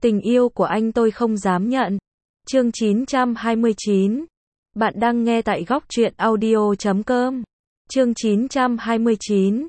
Tình yêu của anh tôi không dám nhận. Chương 929. Bạn đang nghe tại góc truyện audio.com. Chương 929.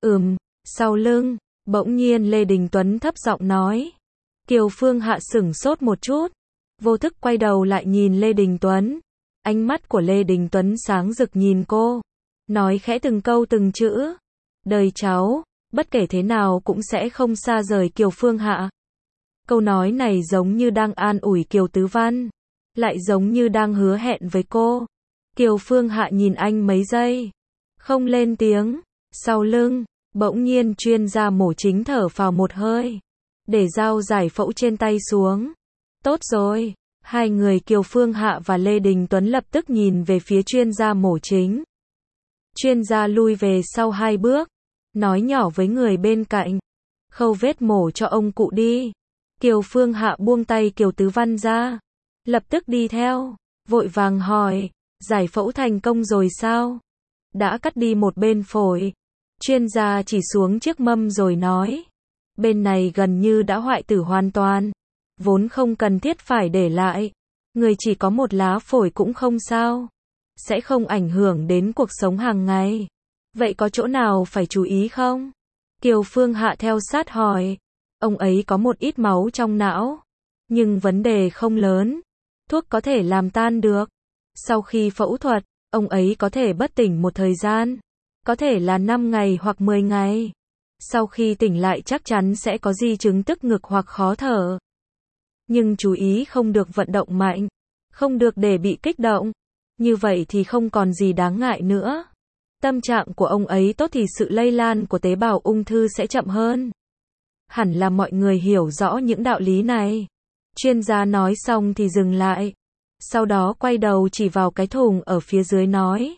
Sau lưng, bỗng nhiên Lê Đình Tuấn thấp giọng nói. Kiều Phương Hạ sửng sốt một chút, vô thức quay đầu lại nhìn Lê Đình Tuấn. Ánh mắt của Lê Đình Tuấn sáng rực nhìn cô, nói khẽ từng câu từng chữ. Đời cháu, bất kể thế nào cũng sẽ không xa rời Kiều Phương Hạ. Câu nói này giống như đang an ủi Kiều Tứ Văn, lại giống như đang hứa hẹn với cô. Kiều Phương Hạ nhìn anh mấy giây, không lên tiếng. Sau lưng, bỗng nhiên chuyên gia mổ chính thở phào một hơi, để dao giải phẫu trên tay xuống. Tốt rồi, hai người Kiều Phương Hạ và Lê Đình Tuấn lập tức nhìn về phía chuyên gia mổ chính. Chuyên gia lui về sau 2 bước, nói nhỏ với người bên cạnh, khâu vết mổ cho ông cụ đi. Kiều Phương Hạ buông tay Kiều Tứ Văn ra, lập tức đi theo, vội vàng hỏi, giải phẫu thành công rồi sao? Đã cắt đi một bên phổi. Chuyên gia chỉ xuống chiếc mâm rồi nói, bên này gần như đã hoại tử hoàn toàn, vốn không cần thiết phải để lại. Người chỉ có một lá phổi cũng không sao, sẽ không ảnh hưởng đến cuộc sống hàng ngày. Vậy có chỗ nào phải chú ý không? Kiều Phương Hạ theo sát hỏi. Ông ấy có một ít máu trong não, nhưng vấn đề không lớn, thuốc có thể làm tan được. Sau khi phẫu thuật, ông ấy có thể bất tỉnh một thời gian, có thể là 5 ngày hoặc 10 ngày. Sau khi tỉnh lại chắc chắn sẽ có di chứng tức ngực hoặc khó thở. Nhưng chú ý không được vận động mạnh, không được để bị kích động. Như vậy thì không còn gì đáng ngại nữa. Tâm trạng của ông ấy tốt thì sự lây lan của tế bào ung thư sẽ chậm hơn. Hẳn là mọi người hiểu rõ những đạo lý này. Chuyên gia nói xong thì dừng lại. Sau đó quay đầu chỉ vào cái thùng ở phía dưới nói.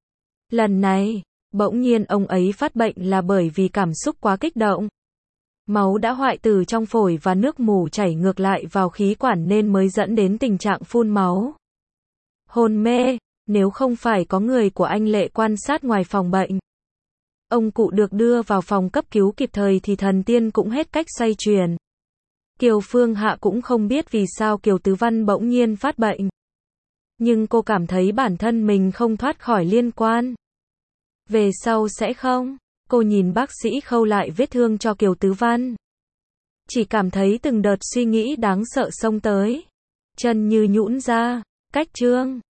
Lần này, bỗng nhiên ông ấy phát bệnh là bởi vì cảm xúc quá kích động. Máu đã hoại tử trong phổi và nước mủ chảy ngược lại vào khí quản nên mới dẫn đến tình trạng phun máu. Hôn mê, nếu không phải có người của anh Lệ quan sát ngoài phòng bệnh, ông cụ được đưa vào phòng cấp cứu kịp thời thì thần tiên cũng hết cách xoay chuyển. Kiều Phương Hạ cũng không biết vì sao Kiều Tứ Văn bỗng nhiên phát bệnh. Nhưng cô cảm thấy bản thân mình không thoát khỏi liên quan. Về sau sẽ không. Cô nhìn bác sĩ khâu lại vết thương cho Kiều Tứ Văn. Chỉ cảm thấy từng đợt suy nghĩ đáng sợ xông tới. Chân như nhũn ra. Cách chương